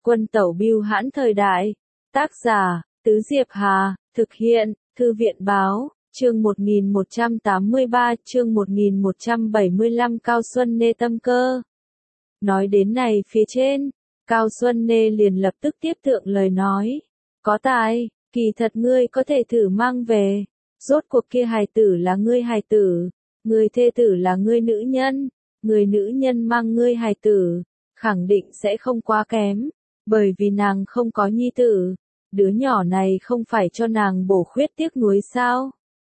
Quân tẩu bưu hãn thời đại. Tác giả, Tứ Diệp Hà, thực hiện, Thư viện báo, chương 1183, chương 1175 Cao Xuân Nê tâm cơ. Nói đến này phía trên, Cao Xuân Nê liền lập tức tiếp thượng lời nói. Có tài, kỳ thật ngươi có thể thử mang về. Rốt cuộc kia hài tử là ngươi hài tử, người thê tử là ngươi nữ nhân, người nữ nhân mang ngươi hài tử, khẳng định sẽ không quá kém, bởi vì nàng không có nhi tử, đứa nhỏ này không phải cho nàng bổ khuyết tiếc nuối sao.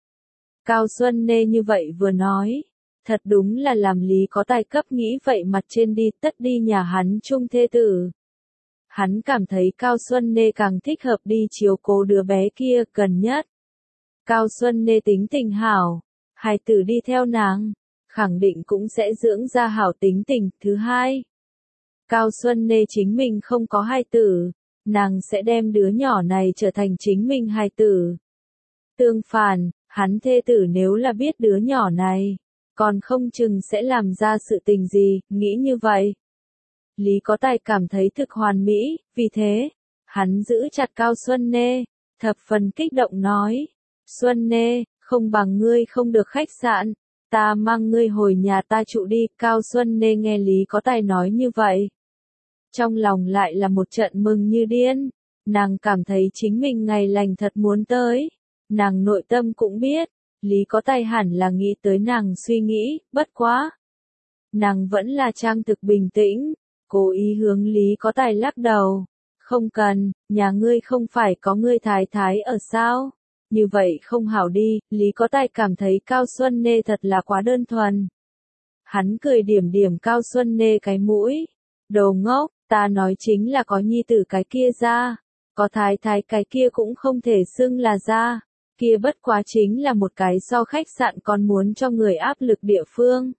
Cao Xuân Nê như vậy vừa nói, thật đúng là làm Lý có tài cấp nghĩ vậy mặt trên đi tất đi nhà hắn chung thê tử. Hắn cảm thấy Cao Xuân Nê càng thích hợp đi chiếu cố đứa bé kia gần nhất. Cao Xuân Nê tính tình hảo, hài tử đi theo nàng, khẳng định cũng sẽ dưỡng ra hảo tính tình. Thứ hai, Cao Xuân Nê chính mình không có hài tử, nàng sẽ đem đứa nhỏ này trở thành chính mình hài tử. Tương phản, hắn thê tử nếu là biết đứa nhỏ này, còn không chừng sẽ làm ra sự tình gì, nghĩ như vậy. Lý có tài cảm thấy thực hoàn mỹ, vì thế, hắn giữ chặt Cao Xuân Nê, thập phần kích động nói. Xuân Nê, không bằng ngươi không được khách sạn, ta mang ngươi hồi nhà ta trụ đi. Cao Xuân Nê nghe Lý có tài nói như vậy, trong lòng lại là một trận mừng như điên, nàng cảm thấy chính mình ngày lành thật muốn tới, nàng nội tâm cũng biết, Lý có tài hẳn là nghĩ tới nàng suy nghĩ, bất quá. Nàng vẫn là trang thực bình tĩnh, cố ý hướng Lý có tài lắc đầu, không cần, nhà ngươi không phải có ngươi thái thái ở sao? Như vậy không hảo đi. Lý có tài cảm thấy Cao Xuân Nê thật là quá đơn thuần. Hắn cười điểm điểm Cao Xuân Nê cái mũi. Đồ ngốc, ta nói chính là có nhi tử cái kia ra, có thái thái cái kia cũng không thể xưng là ra, kia bất quá chính là một cái so khách sạn còn muốn cho người áp lực địa phương.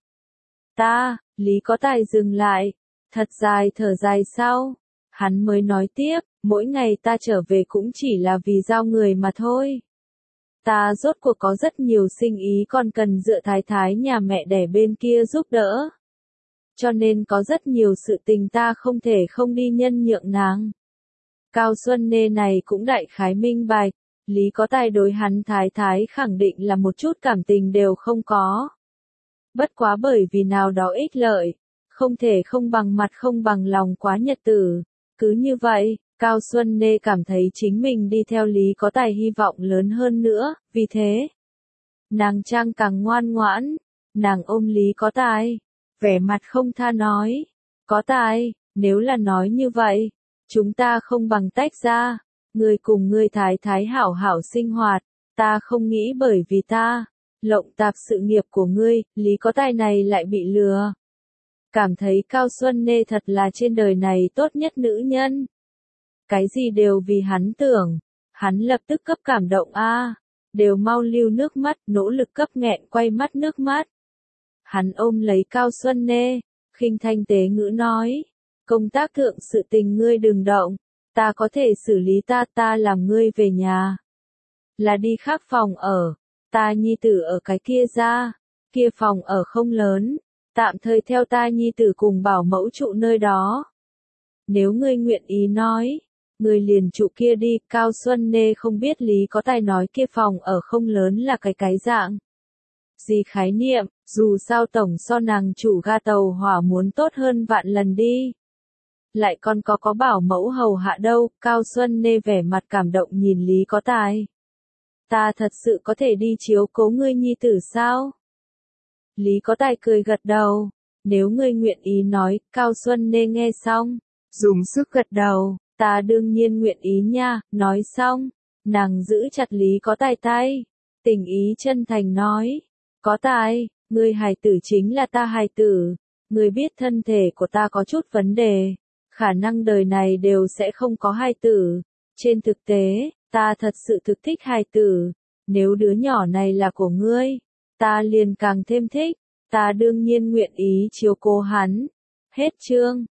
Lý có tài dừng lại, thật dài thở dài sau, hắn mới nói tiếp, mỗi ngày ta trở về cũng chỉ là vì giao người mà thôi. Ta rốt cuộc có rất nhiều sinh ý còn cần dựa thái thái nhà mẹ đẻ bên kia giúp đỡ. Cho nên có rất nhiều sự tình ta không thể không đi nhân nhượng nàng. Cao Xuân Nê này cũng đại khái minh bạch, Lý có tài đối hắn thái thái khẳng định là một chút cảm tình đều không có. Bất quá bởi vì nào đó ích lợi, không thể không bằng mặt không bằng lòng quá nhật tử. Cứ như vậy, Cao Xuân Nê cảm thấy chính mình đi theo Lý có tài hy vọng lớn hơn nữa, vì thế. Nàng trang càng ngoan ngoãn, nàng ôm Lý có tài, vẻ mặt không tha nói. Có tài, nếu là nói như vậy, chúng ta không bằng tách ra, ngươi cùng ngươi thái thái hảo hảo sinh hoạt, ta không nghĩ bởi vì ta lộng tạp sự nghiệp của ngươi. Lý có tài này lại bị lừa. Cảm thấy Cao Xuân Nê thật là trên đời này tốt nhất nữ nhân. Cái gì đều vì hắn tưởng, hắn lập tức cấp cảm động đều mau lưu nước mắt, nỗ lực cấp nghẹn quay mắt nước mắt. Hắn ôm lấy Cao Xuân Nê, khinh thanh tế ngữ nói, công tác thượng sự tình ngươi đừng động, ta có thể xử lý, ta làm ngươi về nhà. Là đi khác phòng ở, ta nhi tử ở cái kia ra, kia phòng ở không lớn, tạm thời theo ta nhi tử cùng bảo mẫu trụ nơi đó. Nếu ngươi nguyện ý nói, ngươi liền trụ kia đi. Cao Xuân Nê không biết Lý có tài nói kia phòng ở không lớn là cái dạng gì khái niệm, dù sao tổng so nàng chủ ga tàu hỏa muốn tốt hơn vạn lần đi. Lại còn có bảo mẫu hầu hạ đâu. Cao Xuân Nê vẻ mặt cảm động nhìn Lý có tài. Ta thật sự có thể đi chiếu cố ngươi nhi tử sao? Lý có tài cười gật đầu, nếu ngươi nguyện ý nói. Cao Xuân Nê nghe xong, dùng sức gật đầu, ta đương nhiên nguyện ý nha. Nói xong, nàng giữ chặt Lý có tài tay, tình ý chân thành nói, có tài, ngươi hài tử chính là ta hài tử, ngươi biết thân thể của ta có chút vấn đề, khả năng đời này đều sẽ không có hài tử. Trên thực tế, ta thật sự thực thích hài tử, nếu đứa nhỏ này là của ngươi, ta liền càng thêm thích, ta đương nhiên nguyện ý chiếu cố hắn. Hết chương.